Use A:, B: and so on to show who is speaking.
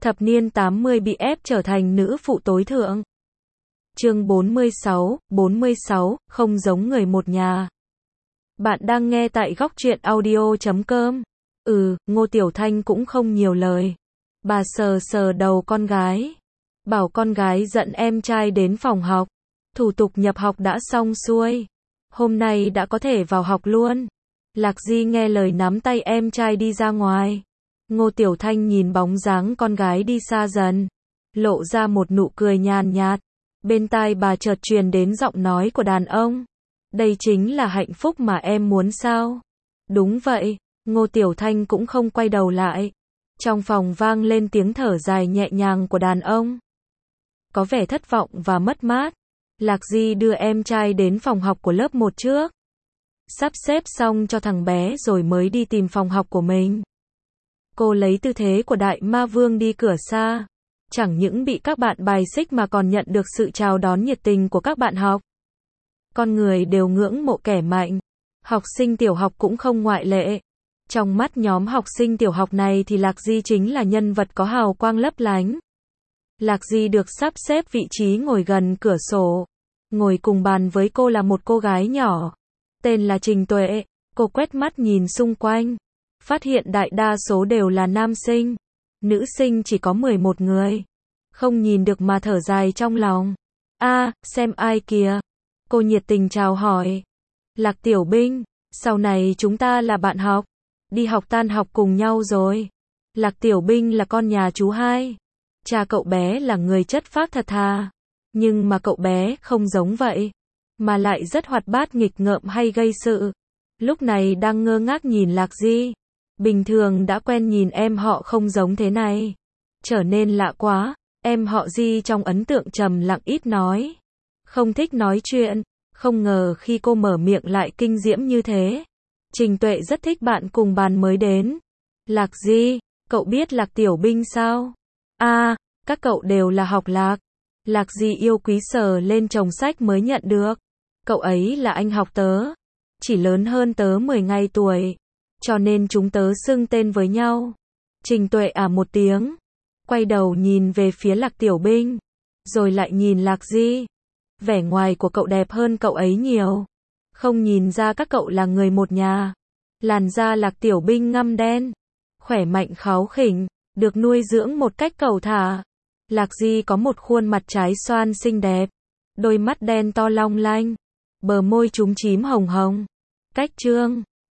A: Thập niên 80 bị ép trở thành nữ phụ tối thượng. Chương 46, không giống người một nhà. Bạn đang nghe tại góc truyện audio.com. Ngô Tiểu Thanh cũng không nhiều lời. Bà sờ sờ đầu con gái. Bảo con gái dẫn em trai đến phòng học. Thủ tục nhập học đã xong xuôi. Hôm nay đã có thể vào học luôn. Lạc Di nghe lời nắm tay em trai đi ra ngoài. Ngô Tiểu Thanh nhìn bóng dáng con gái đi xa dần. Lộ ra một nụ cười nhàn nhạt. Bên tai bà chợt truyền đến giọng nói của đàn ông. Đây chính là hạnh phúc mà em muốn sao? Đúng vậy. Ngô Tiểu Thanh cũng không quay đầu lại. Trong phòng vang lên tiếng thở dài nhẹ nhàng của đàn ông. Có vẻ thất vọng và mất mát. Lạc Di đưa em trai đến phòng học của lớp 1 trước. Sắp xếp xong cho thằng bé rồi mới đi tìm phòng học của mình. Cô lấy tư thế của đại ma vương đi cửa xa. Chẳng những bị các bạn bài xích mà còn nhận được sự chào đón nhiệt tình của các bạn học. Con người đều ngưỡng mộ kẻ mạnh. Học sinh tiểu học cũng không ngoại lệ. Trong mắt nhóm học sinh tiểu học này thì Lạc Di chính là nhân vật có hào quang lấp lánh. Lạc Di được sắp xếp vị trí ngồi gần cửa sổ. Ngồi cùng bàn với cô là một cô gái nhỏ. Tên là Trình Tuệ. Cô quét mắt nhìn xung quanh. Phát hiện đại đa số đều là nam sinh. Nữ sinh chỉ có 11 người. Không nhìn được mà thở dài trong lòng. Xem ai kìa. Cô nhiệt tình chào hỏi. Lạc Tiểu Binh, sau này chúng ta là bạn học. Đi học tan học cùng nhau rồi. Lạc Tiểu Binh là con nhà chú hai. Cha cậu bé là người chất phác thật thà. Nhưng mà cậu bé không giống vậy. Mà lại rất hoạt bát nghịch ngợm hay gây sự. Lúc này đang ngơ ngác nhìn Lạc Di. Bình thường đã quen nhìn em họ không giống thế này. Trở nên lạ quá. Em họ Di trong ấn tượng trầm lặng ít nói. Không thích nói chuyện. Không ngờ khi cô mở miệng lại kinh diễm như thế. Trình Tuệ rất thích bạn cùng bàn mới đến. Lạc Di, cậu biết Lạc Tiểu Binh sao? Các cậu đều là học Lạc. Lạc Di yêu quý sờ lên chồng sách mới nhận được. Cậu ấy là anh học tớ. Chỉ lớn hơn tớ 10 ngày tuổi. Cho nên chúng tớ xưng tên với nhau. Trình Tuệ một tiếng. Quay đầu nhìn về phía Lạc Tiểu Binh. Rồi lại nhìn Lạc Di. Vẻ ngoài của cậu đẹp hơn cậu ấy nhiều. Không nhìn ra các cậu là người một nhà. Làn da Lạc Tiểu Binh ngăm đen. Khỏe mạnh kháu khỉnh. Được nuôi dưỡng một cách cầu thả. Lạc Di có một khuôn mặt trái xoan xinh đẹp. Đôi mắt đen to long lanh. Bờ môi chúm chím hồng hồng. Cách trương.